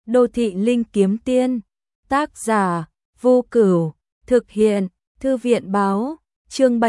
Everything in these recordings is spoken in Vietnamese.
Đô thị linh kiếm tiên. Tác giả Vô Cửu. Thực hiện Thư viện báo. Chương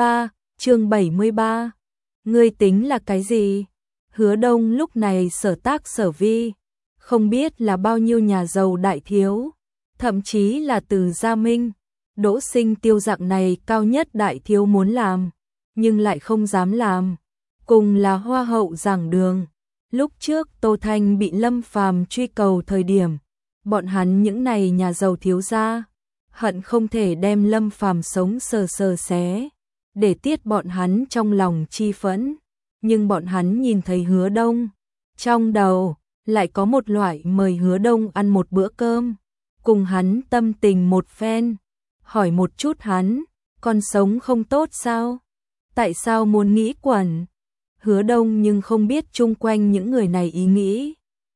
73. Ngươi tính là cái gì? Hứa Đông lúc này sở tác sở vi, không biết là bao nhiêu nhà giàu đại thiếu, thậm chí là từ Gia Minh, Đỗ Sinh Tiêu dạng này cao nhất đại thiếu muốn làm, nhưng lại không dám làm. Cùng là hoa hậu giảng đường. Lúc trước Tô Thanh bị Lâm Phàm truy cầu thời điểm, bọn hắn những này nhà giàu thiếu gia hận không thể đem Lâm Phàm sống sờ sờ xé, để tiết bọn hắn trong lòng chi phẫn. Nhưng bọn hắn nhìn thấy Hứa Đông, trong đầu lại có một loại mời Hứa Đông ăn một bữa cơm, cùng hắn tâm tình một phen, hỏi một chút hắn, còn sống không tốt sao? Tại sao muốn nghĩ quẩn? Hứa Đông nhưng không biết chung quanh những người này ý nghĩ.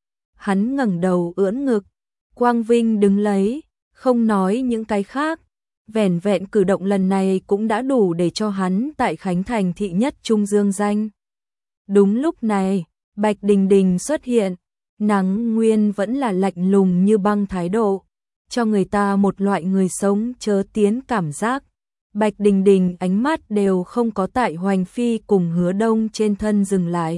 Hắn ngẩng đầu ưỡn ngực, quang vinh đứng lấy, không nói những cái khác. Vẻn vẹn cử động lần này cũng đã đủ để cho hắn tại Khánh Thành thị nhất trung dương danh. Đúng lúc này, Bạch Đình Đình xuất hiện, nàng nguyên vẫn là lạnh lùng như băng thái độ, cho người ta một loại người sống chớ tiến cảm giác. Bạch Đình Đình ánh mắt đều không có tại Hoành Phi cùng Hứa Đông trên thân dừng lại,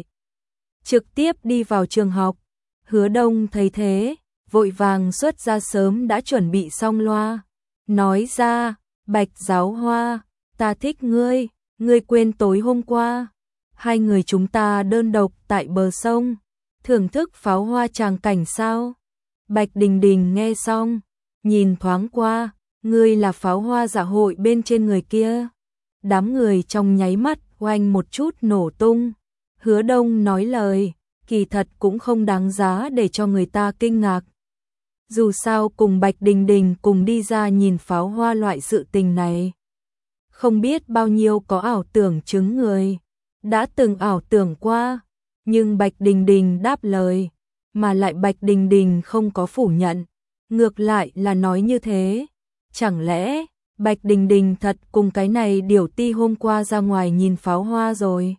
trực tiếp đi vào trường học. Hứa Đông thấy thế, vội vàng xuất ra sớm đã chuẩn bị xong loa, nói ra, Bạch giáo hoa, ta thích ngươi, ngươi quên tối hôm qua, hai người chúng ta đơn độc tại bờ sông, thưởng thức pháo hoa tràng cảnh sao? Bạch Đình Đình nghe xong, nhìn thoáng qua, ngươi là pháo hoa dạ hội bên trên người kia. Đám người trong nháy mắt oanh một chút nổ tung. Hứa Đông nói lời, kỳ thật cũng không đáng giá để cho người ta kinh ngạc. Dù sao cùng Bạch Đình Đình cùng đi ra nhìn pháo hoa loại sự tình này, không biết bao nhiêu có ảo tưởng chứng người đã từng ảo tưởng qua, nhưng Bạch Đình Đình đáp lời, mà lại Bạch Đình Đình không có phủ nhận, ngược lại là nói như thế. Chẳng lẽ Bạch Đình Đình thật cùng cái này điểu ti hôm qua ra ngoài nhìn pháo hoa rồi?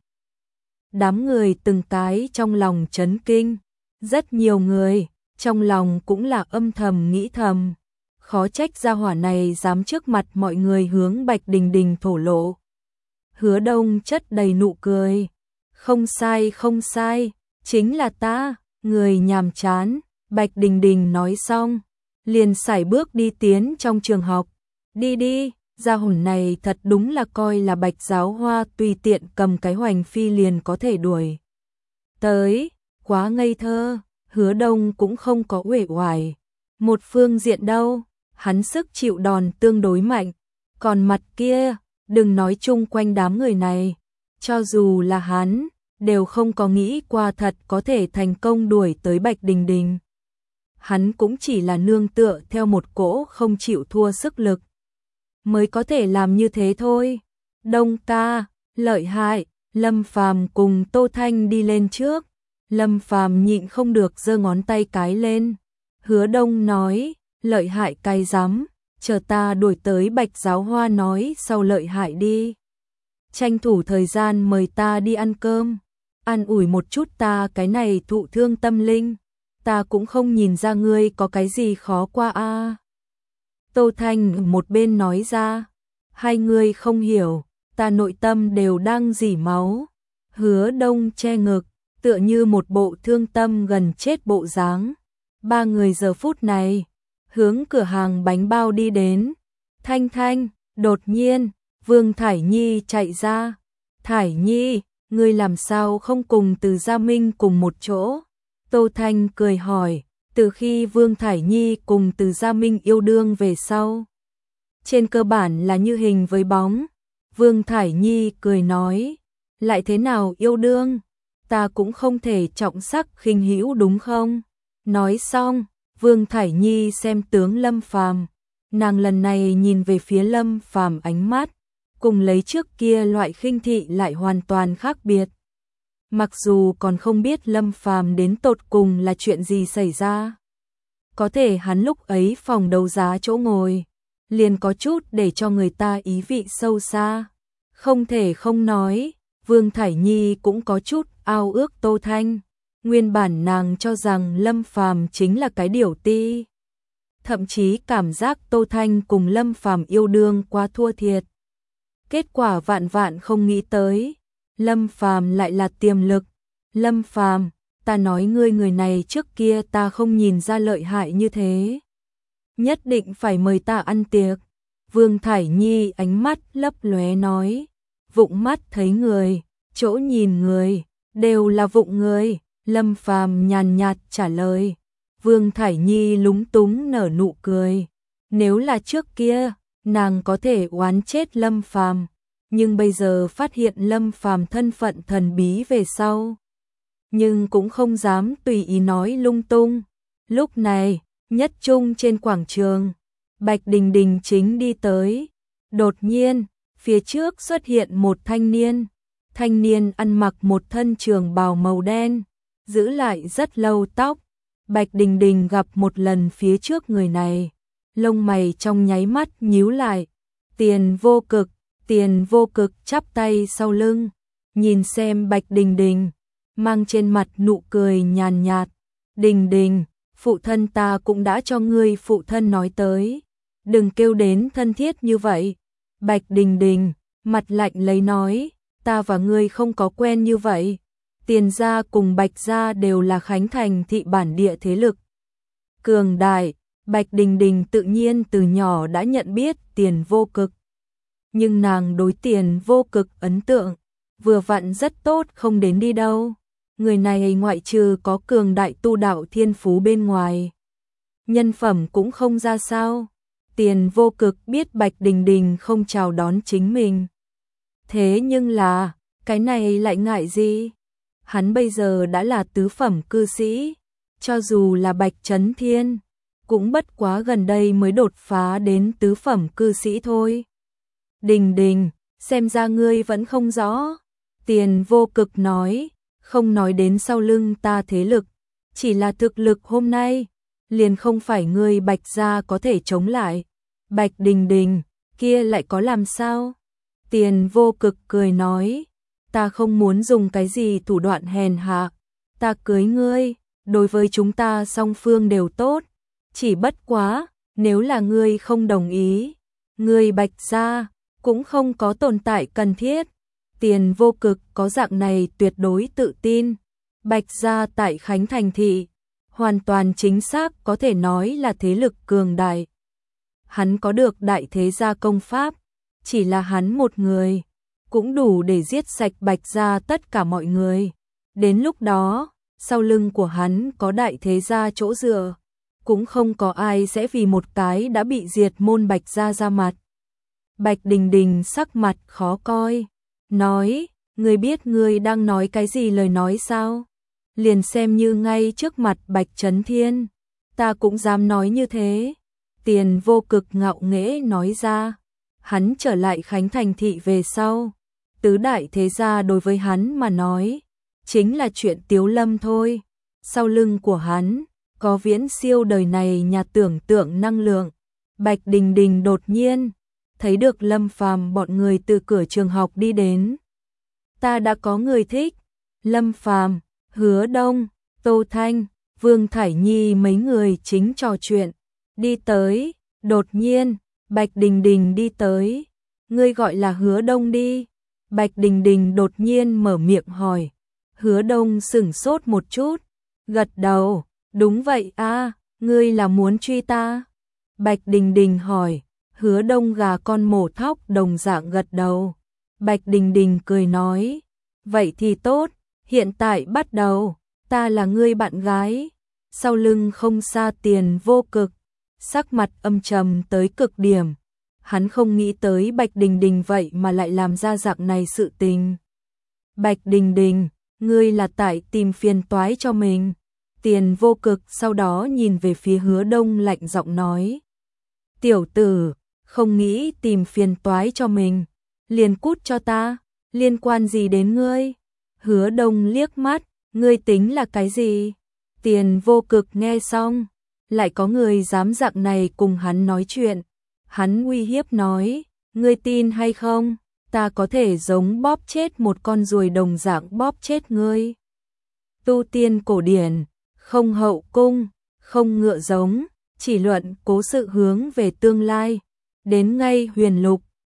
Đám người từng cái trong lòng chấn kinh, rất nhiều người trong lòng cũng là âm thầm nghĩ thầm, khó trách gia hỏa này dám trước mặt mọi người hướng Bạch Đình Đình thổ lộ. Hứa Đông chất đầy nụ cười, không sai, chính là ta, người nhàm chán. Bạch Đình Đình nói xong, liền sải bước đi tiến trong trường học. Đi, gia hồn này thật đúng là coi là Bạch giáo hoa tùy tiện cầm cái Hoành Phi liền có thể đuổi tới, quá ngây thơ. Hứa Đông cũng không có uể oải. Một phương diện đâu, hắn sức chịu đòn tương đối mạnh, còn mặt kia, đừng nói chung quanh đám người này, cho dù là hắn, đều không có nghĩ qua thật có thể thành công đuổi tới Bạch Đình Đình. Hắn cũng chỉ là nương tựa theo một cỗ không chịu thua sức lực, mới có thể làm như thế thôi. Đông ca, lợi hại. Lâm Phàm cùng Tô Thanh đi lên trước. Lâm Phàm nhịn không được giơ ngón tay cái lên. Hứa Đông nói, lợi hại cái rắm, chờ ta đuổi tới Bạch giáo hoa nói sau lợi hại đi. Tranh thủ thời gian mời ta đi ăn cơm, an ủi một chút ta cái này thụ thương tâm linh, ta cũng không nhìn ra ngươi có cái gì khó qua a. Tô Thanh một bên nói ra, hai người không hiểu, ta nội tâm đều đang rỉ máu. Hứa Đông che ngực, tựa như một bộ thương tâm gần chết bộ dáng. Ba người giờ phút này hướng cửa hàng bánh bao đi đến. Thanh, đột nhiên Vương Thải Nhi chạy ra. Thải Nhi, ngươi làm sao không cùng Từ Gia Minh cùng một chỗ? Tô Thanh cười hỏi, từ khi Vương Thải Nhi cùng Từ Gia Minh yêu đương về sau, trên cơ bản là như hình với bóng. Vương Thải Nhi cười nói, lại thế nào yêu đương? Ta cũng không thể trọng sắc khinh hữu đúng không? Nói xong, Vương Thải Nhi xem tướng Lâm Phàm, nàng lần này nhìn về phía Lâm Phàm ánh mắt, cùng lấy trước kia loại khinh thị lại hoàn toàn khác biệt. Mặc dù còn không biết Lâm Phàm đến tột cùng là chuyện gì xảy ra, có thể hắn lúc ấy phòng đấu giá chỗ ngồi, liền có chút để cho người ta ý vị sâu xa. Không thể không nói, Vương Thải Nhi cũng có chút ao ước Tô Thanh. Nguyên bản nàng cho rằng Lâm Phàm chính là cái điểu ti. Thậm chí cảm giác Tô Thanh cùng Lâm Phàm yêu đương quá thua thiệt. Kết quả vạn vạn không nghĩ tới, Lâm Phàm lại là tiềm lực. Lâm Phàm, ta nói ngươi người này trước kia ta không nhìn ra lợi hại như thế. Nhất định phải mời ta ăn tiệc. Vương Thải Nhi ánh mắt lấp lóe nói, vụng mắt thấy người, chỗ nhìn người, đều là vụng người. Lâm Phàm nhàn nhạt trả lời. Vương Thải Nhi lúng túng nở nụ cười. Nếu là trước kia, nàng có thể oán chết Lâm Phàm, nhưng bây giờ phát hiện Lâm Phàm thân phận thần bí về sau, nhưng cũng không dám tùy ý nói lung tung. Lúc này, nhất trung trên quảng trường, Bạch Đình Đình chính đi tới. Đột nhiên, phía trước xuất hiện một thanh niên. Thanh niên ăn mặc một thân trường bào màu đen, giữ lại rất lâu tóc. Bạch Đình Đình gặp một lần phía trước người này, lông mày trong nháy mắt nhíu lại. Tiền Vô Cực chắp tay sau lưng, nhìn xem Bạch Đình Đình, mang trên mặt nụ cười nhàn nhạt. Đình Đình, phụ thân ta cũng đã cho ngươi phụ thân nói tới, đừng kêu đến thân thiết như vậy. Bạch Đình Đình, mặt lạnh lấy nói, ta và ngươi không có quen như vậy. Tiền gia cùng Bạch gia đều là Khánh Thành thị bản địa thế lực cường đại, Bạch Đình Đình tự nhiên từ nhỏ đã nhận biết Tiền Vô Cực. Nhưng nàng đối Tiền Vô Cực ấn tượng vừa vặn rất tốt, không đến đi đâu. Người này ngoại trừ có cường đại tu đạo thiên phú bên ngoài, nhân phẩm cũng không ra sao. Tiền Vô Cực biết Bạch Đình Đình không chào đón chính mình, thế nhưng là, cái này lại ngại gì? Hắn bây giờ đã là tứ phẩm cư sĩ, cho dù là Bạch Chấn Thiên, cũng bất quá gần đây mới đột phá đến tứ phẩm cư sĩ thôi. Đình Đình, xem ra ngươi vẫn không rõ. Tiền Vô Cực nói, không nói đến sau lưng ta thế lực, chỉ là thực lực hôm nay, liền không phải ngươi Bạch gia có thể chống lại. Bạch Đình Đình, kia lại có làm sao? Tiền Vô Cực cười nói, ta không muốn dùng cái gì thủ đoạn hèn hạ, ta cưới ngươi, đối với chúng ta song phương đều tốt, chỉ bất quá, nếu là ngươi không đồng ý, ngươi Bạch gia cũng không có tồn tại cần thiết. Tiền Vô Cực có dạng này tuyệt đối tự tin. Bạch gia tại Khánh Thành thị, hoàn toàn chính xác có thể nói là thế lực cường đại. Hắn có được đại thế gia công pháp, chỉ là hắn một người, cũng đủ để giết sạch Bạch gia tất cả mọi người. Đến lúc đó, sau lưng của hắn có đại thế gia chỗ dựa, cũng không có ai sẽ vì một cái đã bị diệt môn Bạch gia ra mặt. Bạch Đình Đình sắc mặt khó coi, nói, ngươi biết ngươi đang nói cái gì lời nói sao? Liền xem như ngay trước mặt Bạch Chấn Thiên, ta cũng dám nói như thế. Tiền Vô Cực ngạo nghễ nói ra, hắn trở lại Khánh Thành thị về sau, tứ đại thế gia đối với hắn mà nói, chính là chuyện tiếu lâm thôi. Sau lưng của hắn, có viễn siêu đời này nhà tưởng tượng năng lượng. Bạch Đình Đình đột nhiên thấy được Lâm Phàm bọn người từ cửa trường học đi đến. Ta đã có người thích. Lâm Phàm, Hứa Đông, Tô Thanh, Vương Thải Nhi mấy người chính trò chuyện. Đi tới, đột nhiên, Bạch Đình Đình đi tới. Ngươi gọi là Hứa Đông đi. Bạch Đình Đình đột nhiên mở miệng hỏi. Hứa Đông sửng sốt một chút, gật đầu. Đúng vậy a, ngươi là muốn truy ta? Bạch Đình Đình hỏi. Hứa Đông gà con mổ thóc đồng dạng gật đầu. Bạch Đình Đình cười nói, vậy thì tốt, hiện tại bắt đầu, ta là ngươi bạn gái. Sau lưng không xa Tiền Vô Cực, sắc mặt âm trầm tới cực điểm. Hắn không nghĩ tới Bạch Đình Đình vậy mà lại làm ra dạng này sự tình. Bạch Đình Đình, ngươi là tại tìm phiền toái cho mình. Tiền Vô Cực sau đó nhìn về phía Hứa Đông lạnh giọng nói, tiểu tử, không nghĩ tìm phiền toái cho mình, liền cút cho ta, liên quan gì đến ngươi? Hứa Đông liếc mắt, ngươi tính là cái gì? Tiền Vô Cực nghe xong, lại có người dám dạng này cùng hắn nói chuyện. Hắn uy hiếp nói, ngươi tin hay không? Ta có thể giống bóp chết một con ruồi đồng dạng bóp chết ngươi. tu tiên cổ điển, không hậu cung, không ngựa giống, chỉ luận cố sự hướng về tương lai. Đến ngay huyền lục,